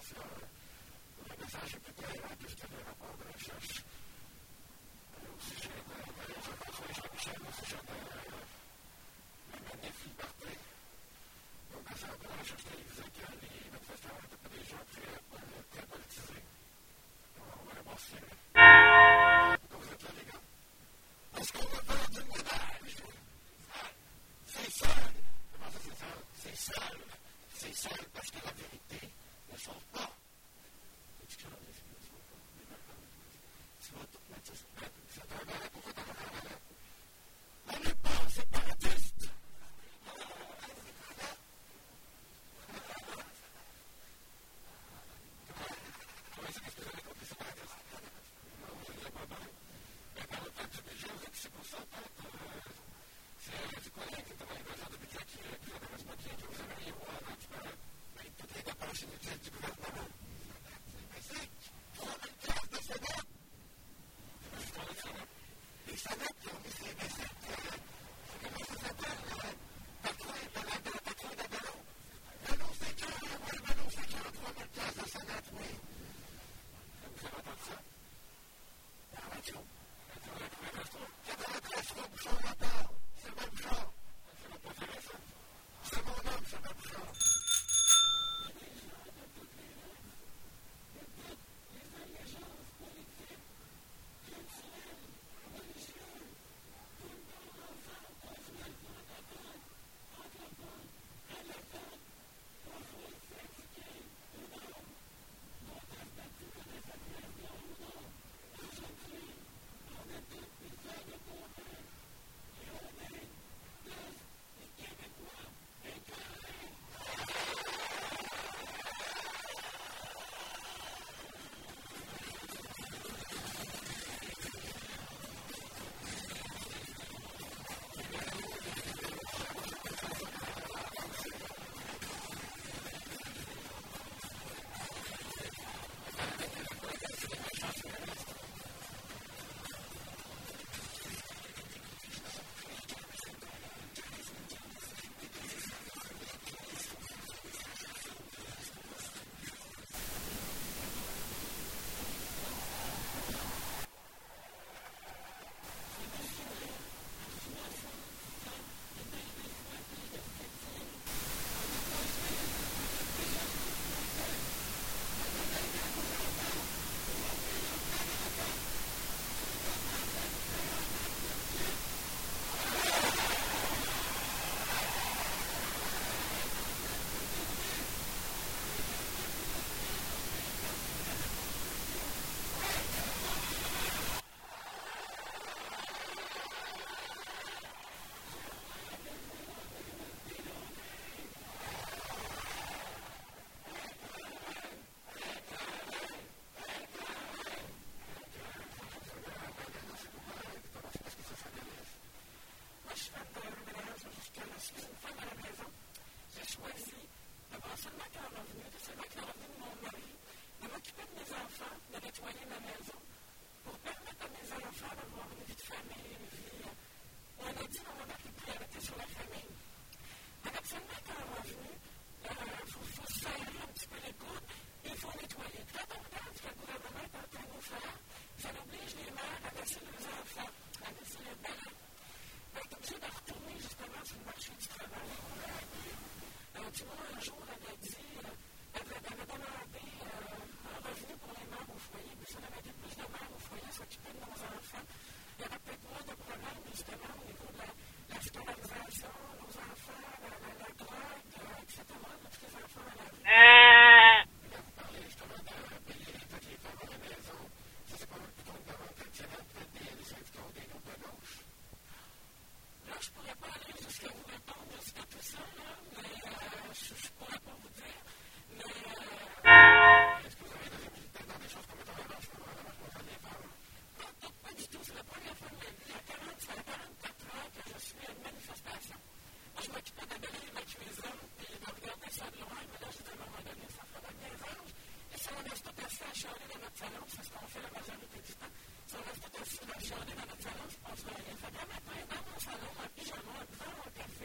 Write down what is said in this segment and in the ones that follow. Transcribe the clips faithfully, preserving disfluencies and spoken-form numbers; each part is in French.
ça, le message est plutôt là que je te le rapport de recherche au sujet de Jean-François et Jean-Michel, au sujet de la manif Liberté. Donc, à ça, de la recherche télévisée que les manifestants n'étaient pas des gens très, très politisés. On va aller voir si vous êtes là, les gars. Est-ce qu'on va faire du ménage? C'est seul. Comment ça, c'est seul? C'est seul. C'est seul parce que la vérité ne sauve pas. Tu vas tout mettre ça. C'est un verre. Pourquoi t'as un verre? On n'est pas séparatiste. Comment est-ce que vous avez compris séparatiste? Non, je ne l'ai pas mal. Mais par le fait que des gens, c'est pour ça, c'est quoi les gens de budget qui n'intéressent pas, qui vous aimeriez voir, tu peux, mais toutes les dépenses inutiles du gouvernement. C'est basique. trois mille piastres de Sénat. C'est juste pour le Sénat. Les Sénats qui ont mis ces basiques, comment ça s'appelle, patrouille, la patrouille de ballon. Ballon sécure, oui, ballon sécure, trois mille piastres de Sénat, oui. Vous avez entendu ça? La radio. quatre-vingt-treize fois Bouchard la parle. C'est pas Bouchard. C'est mon préféré, ça. C'est mon homme, c'est pas Bouchard.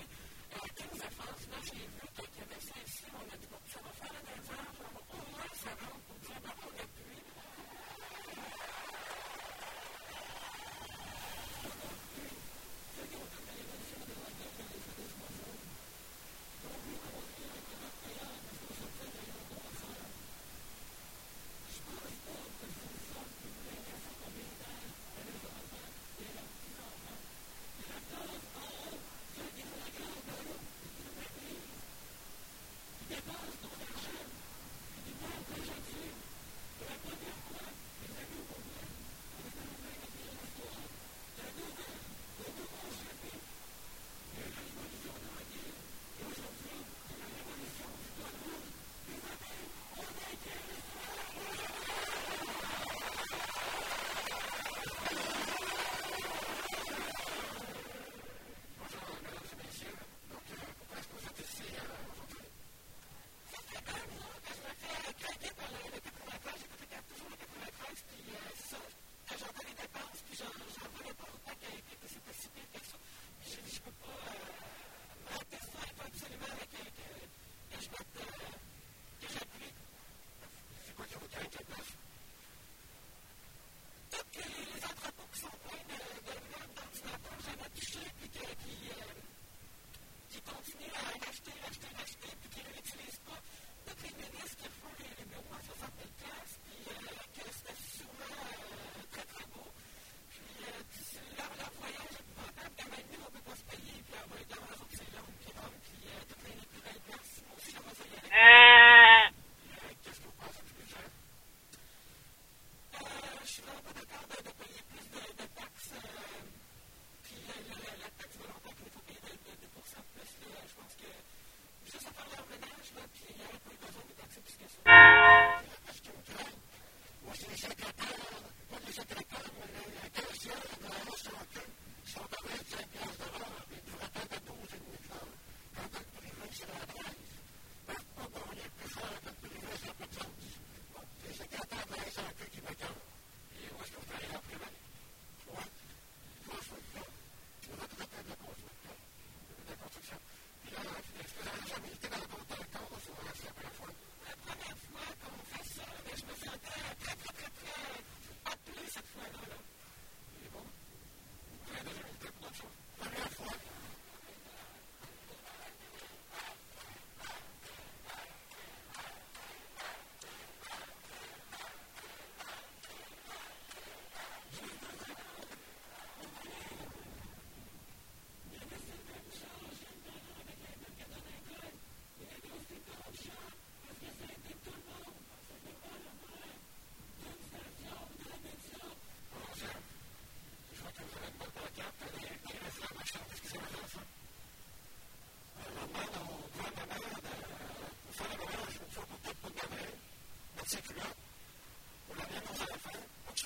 Ça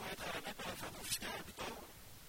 être arrêté par un fardeau fiscal plus tard.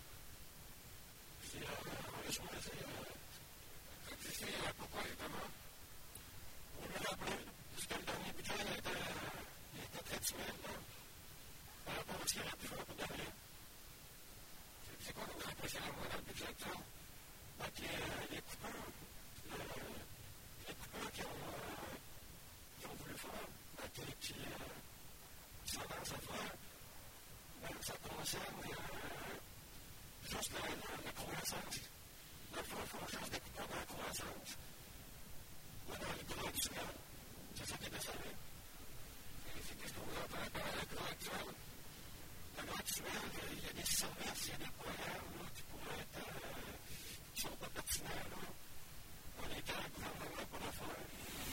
Puis, euh, je me disais, euh, rectifier pourquoi évidemment. On lui rappelait, puisque le dernier budget il était, il était très timide, là, par rapport à ce qu'il aurait pu faire pour derrière. C'est quoi qu'on a apprécié à moi dans le budget actuel? Donc, les, les coupeurs, le, les coupeurs qui ont, euh, qui ont voulu faire, ben, qui, qui, euh, qui sont dans cette affaire, ben, ça concerne euh, juste la, la, la croissance. Dans le fond, il faut juste des coupeurs dans la croissance. Ou dans le gros actuel. C'est ça qui est décevant. Et c'est qu'est-ce qu'on veut faire par le gros actuel? Le gros actuel, il y a des services, il y a des programmes là, qui pourraient être. Euh, qui ne sont pas pertinents, là, dans lesquels le gouvernement peut le faire.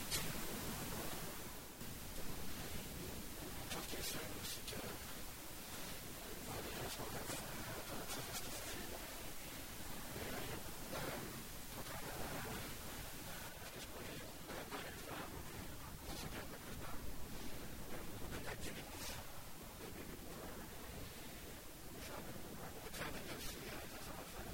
Une chose qui est sûre aussi que dans les responsables alternatives justifiées, il y a beaucoup de est-ce que je pourrais dans les femmes, dans ce cas de plus dans d'activistes, de baby boomers, de gens de travail aussi à des enfants.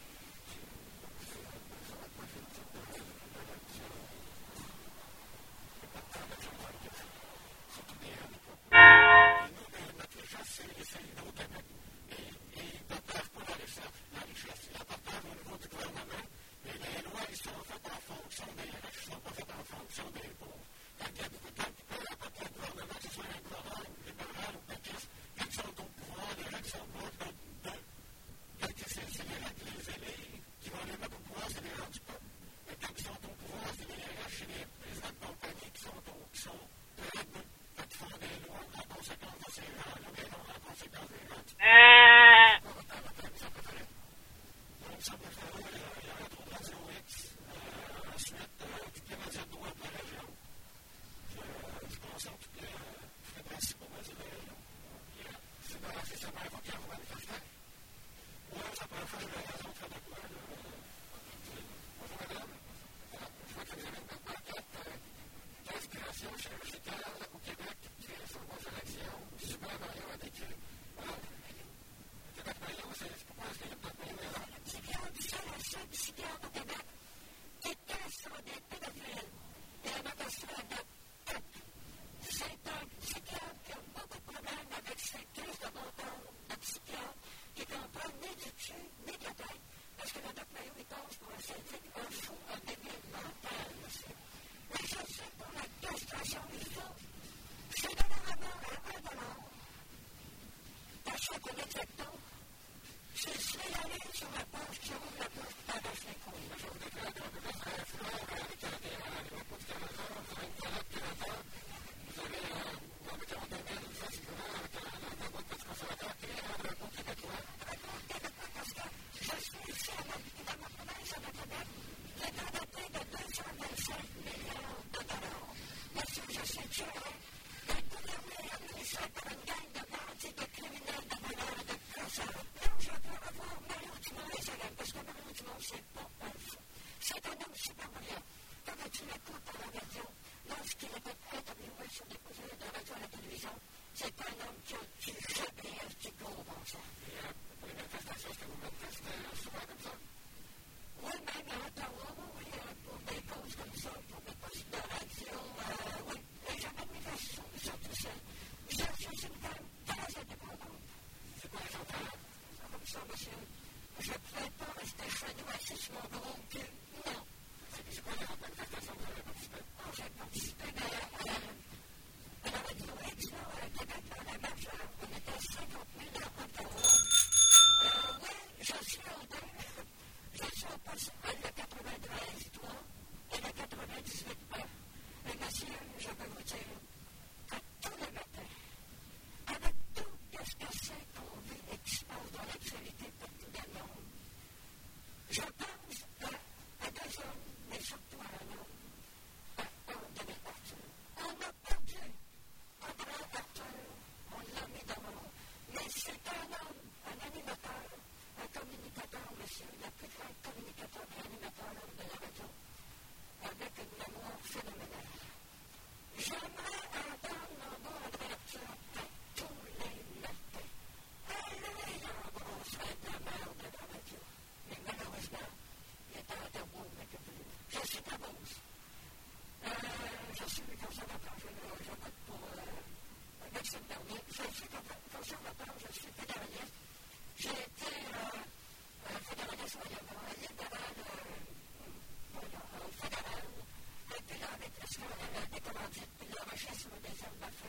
C'est l'Hydro-Québec. Et ils ne partagent pas la richesse. La richesse, ils la partagent au niveau du gouvernement. Mais les lois, ils sont faites en fonction des riches, ils ne sont pas faites en fonction des pauvres. Quand il y a beaucoup de gens qui peuvent apporter au gouvernement, que ce soit un gouvernement libéral ou péquiste, quand ils sont au pouvoir, les gens qui sont proches de, de, quand c'est, c'est les gens qui les élisent, qui vont les mettre au pouvoir, c'est les gens du peuple. Mais quand ils sont au pouvoir, c'est les riches, c'est les présidents de compagnie qui sont, au, qui sont près d'eux, quand ils font des lois en conséquence de ces gens-là, mais non en conséquence des gens du peuple. Donc, ça peut faire, il y a un autre Radio X, euh, ensuite, euh, toutes les médias de droite de la région. Je, je concentre toutes les, tous les principaux médias de la région. Yeah. C'est la c'est la première fois qu'il y a un manifestant. Oui, c'est la première fois que j'ai la raison de faire de quoi. Là. Bonjour, madame. Voilà. Je vois que vous avez une bonne pancarte euh, d'inspiration chirurgicale au Québec qui est sur vos élections. Super Mario a décrit. Voilà. Québec Mario, c'est, c'est pourquoi est-ce qu'il y a Québec Mario là? C'est bien du seul et seul psychiatre au Québec qui était sur des pédophiles. Et la notation est de quatre. C'est un psychiatre qui a beaucoup de problèmes avec ses crises de bon temps, un psychiatre qui comprend ni du dessus, ni de la tête. Parce que le Doc Mario, il passe pour un scientifique, un fou, un débile mental, monsieur. Mais je sais pour la castration du fou, c'est de l'abord à un dollar. T'achètes un éjecteur. C'est signaler sur la page qui ouvre la page qui t'arrache les couilles. Je vous déclare que vous êtes un fleur avec un repos de Canada, vous avez une toilette Canada, vous avez un météo de mille festival avec un vote de conservateur qui est un repos québécois. Un repos québécois parce que je suis ici à la, dans ma province de Québec qui est endetté de deux cent vingt-cinq millions de dollars. Monsieur, je suis tué d'être gouverné et administré par une gang de bandits, de criminels, de voleurs et de crosseurs. Non, je peux avoir Mario Dumont et Salem, parce que Mario Dumont, c'est pas un fou. j'ai été euh, fédéraliste libérale fédérale, et puis là, avec ce qu'on avait dit, le machisme des hommes